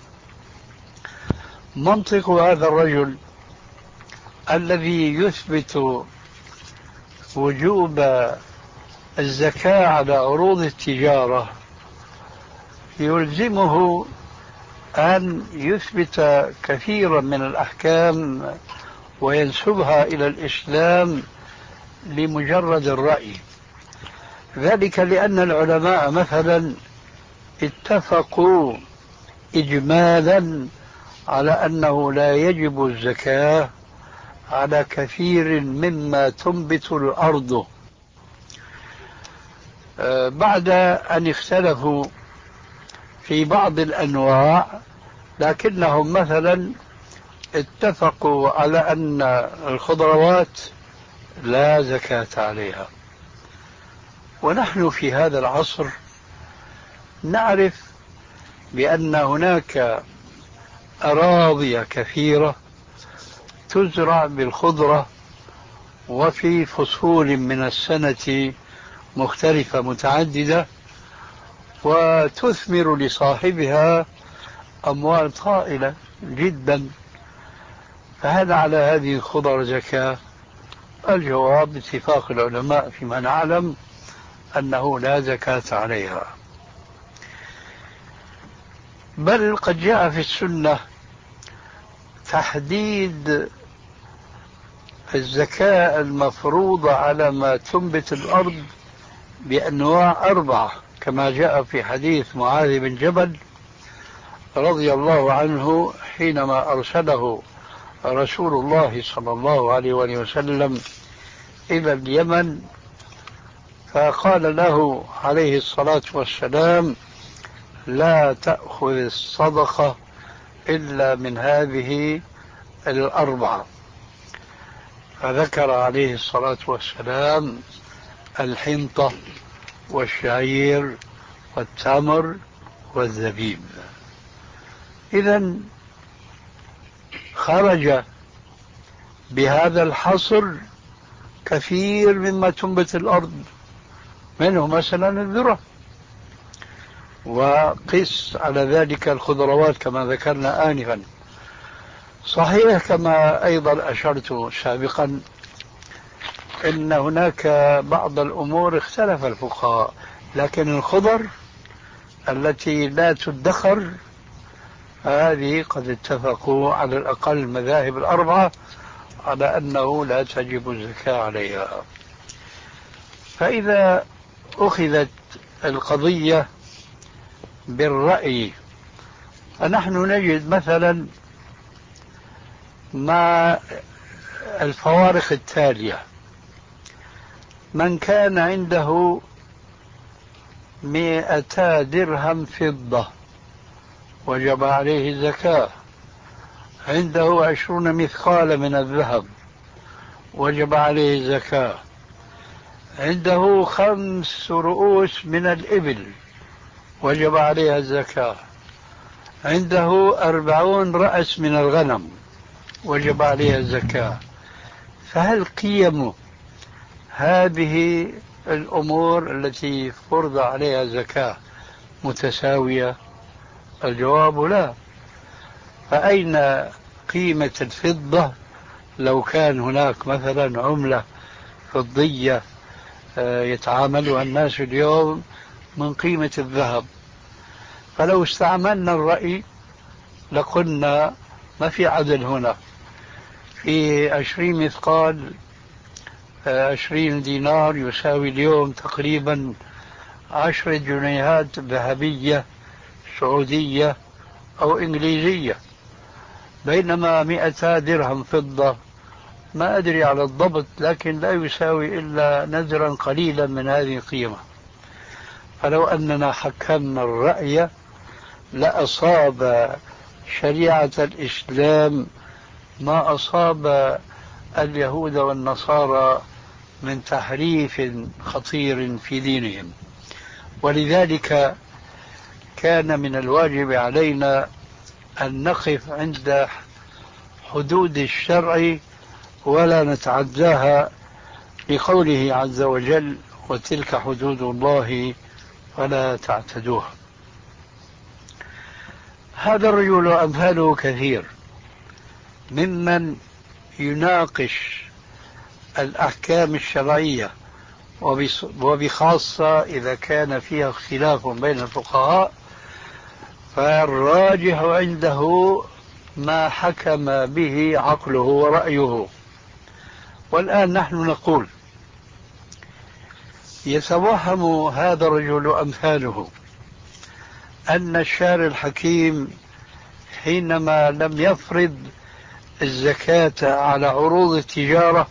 منطق هذا الرجل الذي يثبت وجوب الزكاة على عروض التجارة يلزمه أن يثبت كثيرا من الأحكام وينسبها إلى الإسلام لمجرد الرأي. ذلك لأن العلماء مثلا اتفقوا إجمالا على أنه لا يجب الزكاة على كثير مما تنبت الأرض، بعد أن اختلفوا في بعض الأنواع، لكنهم مثلا اتفقوا على أن الخضروات لا زكاة عليها. ونحن في هذا العصر نعرف بأن هناك أراضي كثيرة تزرع بالخضرة وفي فصول من السنة مختلفة متعددة، وتثمر لصاحبها أموال طائلة جدا. فهل على هذه الخضر زكاة؟ الجواب باتفاق العلماء فيما نعلم أنه لا زكاة عليها، بل قد جاء في السنة تحديد الزكاة المفروضة على ما تنبت الأرض بأنواع أربعة، كما جاء في حديث معاذ بن جبل رضي الله عنه حينما أرسله رسول الله صلى الله عليه وسلم إلى اليمن، فقال له عليه الصلاة والسلام: لا تأخذ الصدقة إلا من هذه الأربعة. فذكر عليه الصلاة والسلام الحنطة والشعير والتمر والزبيب. إذن خرج بهذا الحصر كثير مما تنبت الأرض، منه مثلا الذرة، وقس على ذلك الخضروات كما ذكرنا آنفا. صحيح كما أيضا أشرت سابقا إن هناك بعض الأمور اختلف الفقهاء، لكن الخضر التي لا تدخر هذه قد اتفقوا على الأقل المذاهب الأربعة على أنه لا تجب الزكاة عليها. فإذا أخذت القضية بالرأي، فنحن نجد مثلا مع الفوارق التالية: من كان عنده مئتا درهم فضة وجب عليه الزكاة، عنده عشرون مثقال من الذهب وجب عليه الزكاة، عنده خمس رؤوس من الإبل وجب عليها الزكاة، عنده أربعون رأس من الغنم وجب عليها الزكاة. فهل قيم هذه الأمور التي فرض عليها الزكاة متساوية؟ الجواب لا. فأين قيمة الفضة لو كان هناك مثلا عملة فضية يتعاملها الناس اليوم من قيمة الذهب؟ فلو استعملنا الرأي لقلنا ما في عدل هنا، في عشرين مثقال عشرين دينار يساوي اليوم تقريبا عشر جنيهات ذهبية سعودية أو إنجليزية، بينما مئتا درهم فضة ما أدري على الضبط، لكن لا يساوي إلا نذرا قليلا من هذه القيمة. فلو أننا حكمنا الرأي لأصاب شريعة الإسلام ما أصاب اليهود والنصارى من تحريف خطير في دينهم. ولذلك كان من الواجب علينا أن نقف عند حدود الشرع ولا نتعداها، لقوله عز وجل: وتلك حدود الله فلا تعتدوها. هذا الرجل أمثاله كثير ممن يناقش الأحكام الشرعية، وبخاصة إذا كان فيها اختلاف بين الفقهاء، فالراجح عنده ما حكم به عقله ورأيه. والآن نحن نقول: يتوهم هذا الرجل أمثاله أن الشارع الحكيم حينما لم يفرض الزكاة على عروض التجارة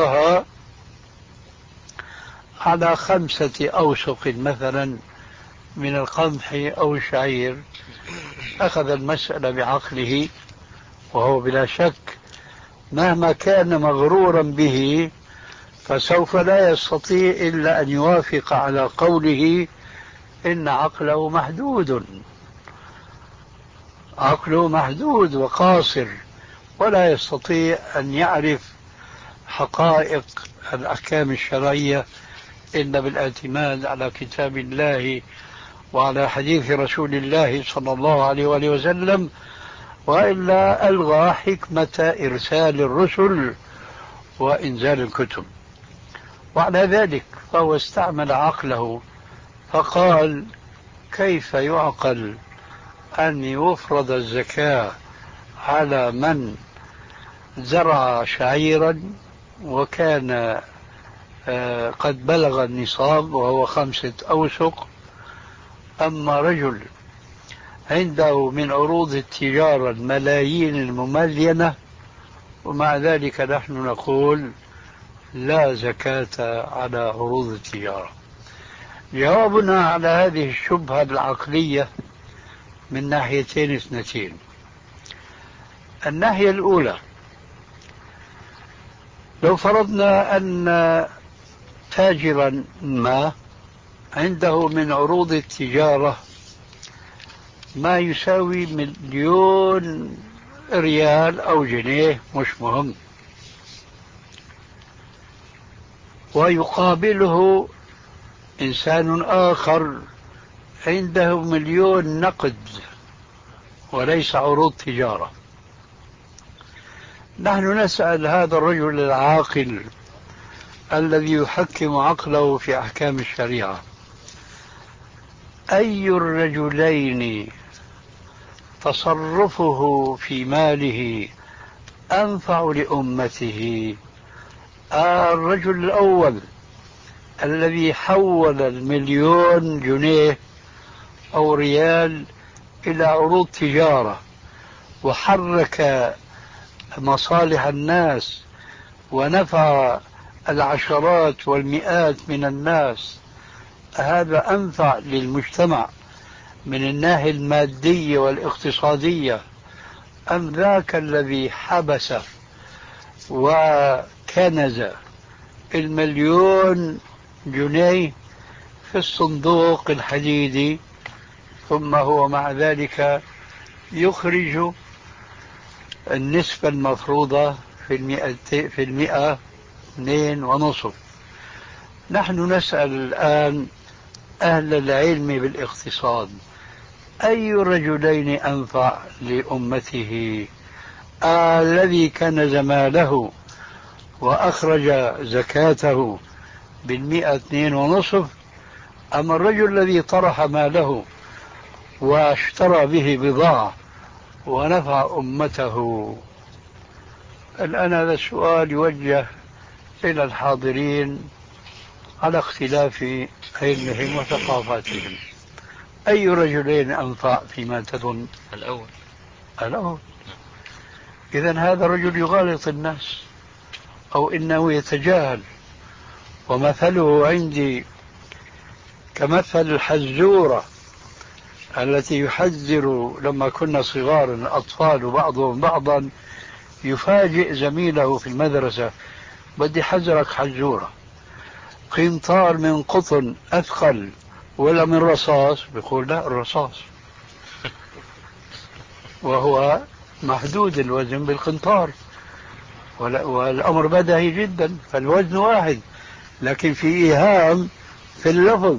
وفرضها على خمسة أوسق مثلا من القمح أو الشعير أخذ المسألة بعقله، وهو بلا شك مهما كان مغرورا به فسوف لا يستطيع إلا أن يوافق على قوله إن عقله محدود، عقله محدود وقاصر، ولا يستطيع أن يعرف حقائق الأحكام الشرعية إلا بالاعتماد على كتاب الله وعلى حديث رسول الله صلى الله عليه وآله وسلم، وإلا ألغى حكمة إرسال الرسل وإنزال الكتب. وعلى ذلك فهو استعمل عقله فقال كيف يعقل أن يفرض الزكاة على من زرع شعيرا وكان قد بلغ النصاب وهو خمسة أوسق، أما رجل عنده من عروض التجارة الملايين المملينة ومع ذلك نحن نقول لا زكاة على عروض التجارة. جوابنا على هذه الشبهة العقلية من ناحيتين اثنتين. الناحية الأولى، لو فرضنا أن تاجرا ما عنده من عروض التجارة ما يساوي مليون ريال أو جنيه مش مهم، ويقابله إنسان آخر عنده مليون نقد وليس عروض تجارة، نحن نسأل هذا الرجل العاقل الذي يحكم عقله في أحكام الشريعة أي الرجلين تصرفه في ماله أنفع لأمته؟ الرجل الأول الذي حول المليون جنيه أو ريال إلى عروض تجارة وحرك مصالح الناس ونفع العشرات والمئات من الناس، هذا أنفع للمجتمع من الناحية المادية والاقتصادية أم ذاك الذي حبس وكنز المليون جنيه في الصندوق الحديدي ثم هو مع ذلك يخرج النسبة المفروضة في المئة في المئة اثنين ونصف؟ نحن نسأل الآن أهل العلم بالاقتصاد أي الرجلين أنفع لأمته؟ آه الذي كنز ماله وأخرج زكاته بالمئة اثنين ونصف، أما الرجل الذي طرح ماله واشترى به بضاعة ونفع أمته؟ الآن هذا السؤال يوجه إلى الحاضرين على اختلاف علمهم وثقافاتهم، أي رجلين أنفع فيما تظن؟ الأول. الأول. إذن هذا الرجل يغالط الناس أو إنه يتجاهل، ومثله عندي كمثل الحزورة التي يحذر لما كنا صغارا الأطفال بعضهم بعضا، يفاجئ زميله في المدرسة بدي حذرك حزورة، قنطار من قطن أثقل ولا من رصاص؟ بيقول لا الرصاص، وهو محدود الوزن بالقنطار، والأمر بديهي جدا، فالوزن واحد لكن في إيهام في اللفظ،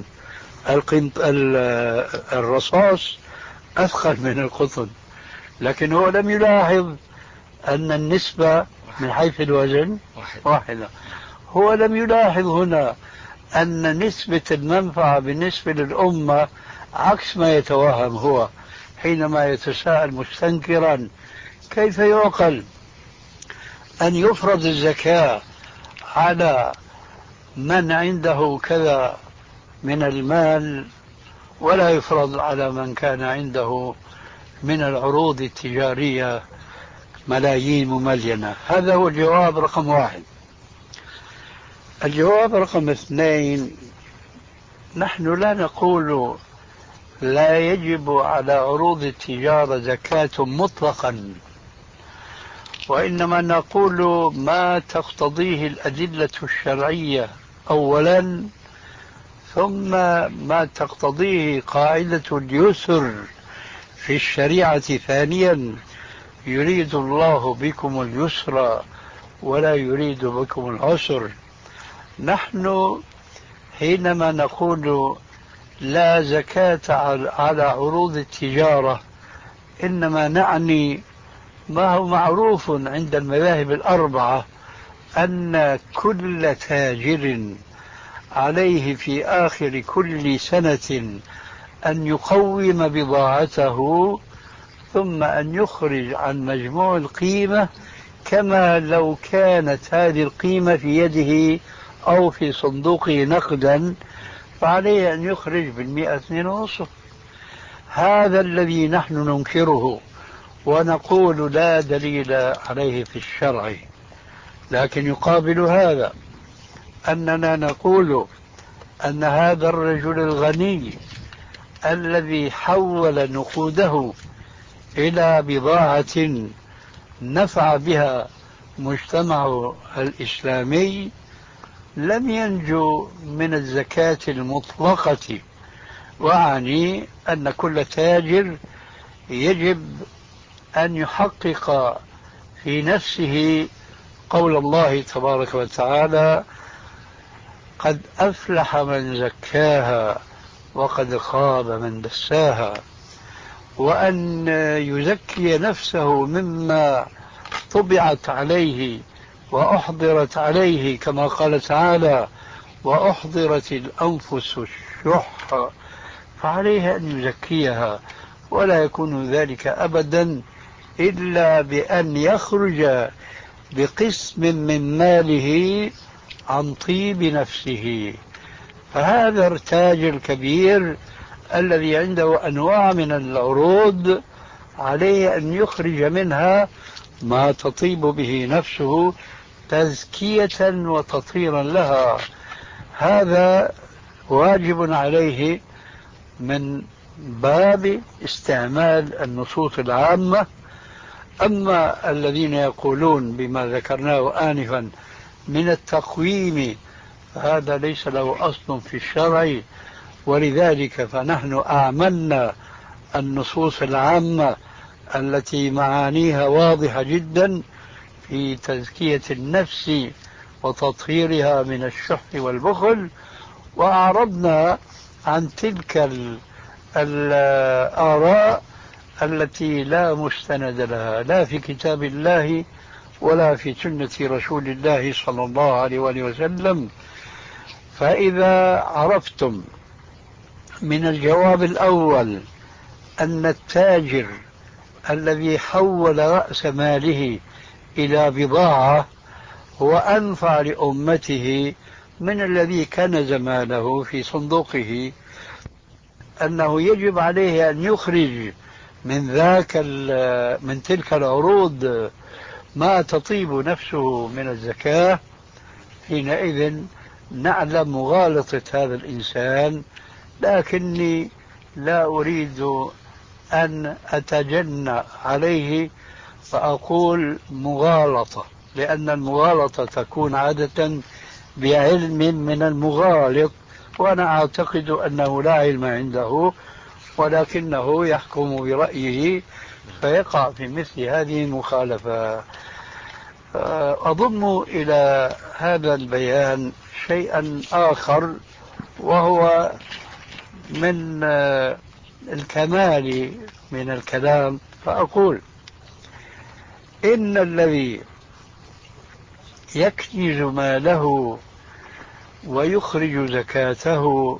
الرصاص أثقل من القطن، لكن هو لم يلاحظ أن النسبة من حيث الوزن واحدة. هو لم يلاحظ هنا أن نسبة المنفعة بالنسبة للأمة عكس ما يتوهم هو حينما يتساءل مستنكرا كيف يعقل أن يفرض الزكاة على من عنده كذا من المال ولا يفرض على من كان عنده من العروض التجارية ملايين مملينة. هذا هو الجواب رقم واحد. الجواب رقم اثنين، نحن لا نقول لا يجب على عروض التجارة زكاة مطلقا، وإنما نقول ما تقتضيه الأدلة الشرعية أولا، ثم ما تقتضيه قاعدة اليسر في الشريعة ثانيا. يريد الله بكم اليسر ولا يريد بكم العسر. نحن حينما نقول لا زكاة على عروض التجارة إنما نعني ما هو معروف عند المذاهب الأربعة، أن كل تاجر عليه في آخر كل سنة أن يقوم بضاعته ثم أن يخرج عن مجموع القيمة كما لو كانت هذه القيمة في يده أو في صندوقه نقدا، فعليه أن يخرج بالمئة اثنين ونصف. هذا الذي نحن ننكره ونقول لا دليل عليه في الشرع. لكن يقابل هذا أننا نقول أن هذا الرجل الغني الذي حول نقوده إلى بضاعة نفع بها مجتمعه الإسلامي لم ينجو من الزكاة المطلقة. وأعني أن كل تاجر يجب أن يحقق في نفسه قول الله تبارك وتعالى: قد أفلح من زكاها وقد خاب من دساها، وأن يزكي نفسه مما طبعت عليه وأحضرت عليه، كما قال تعالى: وأحضرت الأنفس الشح، فعليها أن يزكيها، ولا يكون ذلك أبدا إلا بأن يخرج بقسم من ماله عن طيب نفسه. فهذا التاجر الكبير الذي عنده أنواع من العروض عليه أن يخرج منها ما تطيب به نفسه تزكية وتطهيرا لها. هذا واجب عليه من باب استعمال النصوص العامة. أما الذين يقولون بما ذكرناه آنفا من التقويم فهذا ليس له أصل في الشرع، ولذلك فنحن أعملنا النصوص العامة التي معانيها واضحة جدا في تزكية النفس وتطهيرها من الشح والبخل، وأعرضنا عن تلك الآراء التي لا مستند لها لا في كتاب الله ولا في سنة رسول الله صلى الله عليه وسلم. فإذا عرفتم من الجواب الأول أن التاجر الذي حول رأس ماله إلى بضاعة هو أنفع لأمته من الذي كنز ماله في صندوقه، أنه يجب عليه أن يخرج من ذاك من تلك العروض ما تطيب نفسه من الزكاة، حينئذ نعلم مغالطة هذا الإنسان. لكني لا أريد أن أتجنى عليه فأقول مغالطة، لأن المغالطة تكون عادة بعلم من المغالط، وأنا أعتقد أنه لا علم عنده ولكنه يحكم برأيه فيقع في مثل هذه المخالفة. أضم إلى هذا البيان شيئا آخر، وهو من الكمال من الكلام، فأقول إن الذي يكنز ماله ويخرج زكاته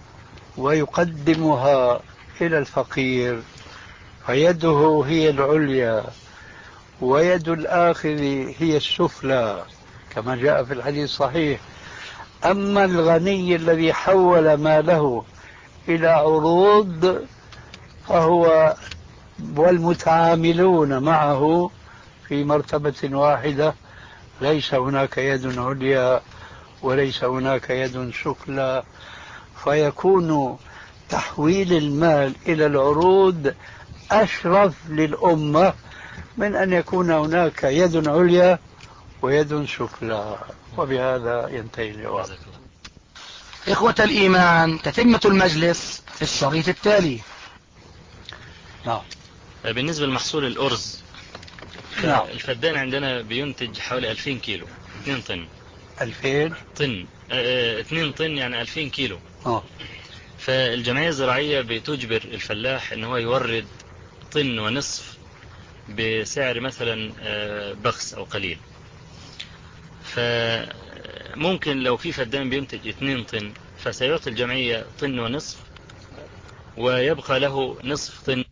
ويقدمها إلى الفقير فيده هي العليا ويد الآخذ هي السفلى كما جاء في الحديث الصحيح. أما الغني الذي حول ماله إلى عروض فهو والمتعاملون معه في مرتبة واحدة، ليس هناك يد عليا وليس هناك يد سفلى، فيكون تحويل المال إلى العروض أشرف للأمة من أن يكون هناك يد عليا ويد سفلى. وبهذا ينتهي الجواب. إخوة الإيمان، تتمة المجلس في الشريط التالي. نعم. بالنسبة لمحصول الأرز، نعم. الفدان عندنا بينتج حوالي ألفين كيلو، اثنين طن. ألفين طن اه اثنين طن يعني ألفين كيلو. اه فالجمعية الزراعية بتجبر الفلاح ان هو يورد طن ونصف بسعر مثلا اه بخس او قليل. فممكن لو في فدان بينتج اثنين طن فسيعطي الجمعية طن ونصف، ويبقى له نصف طن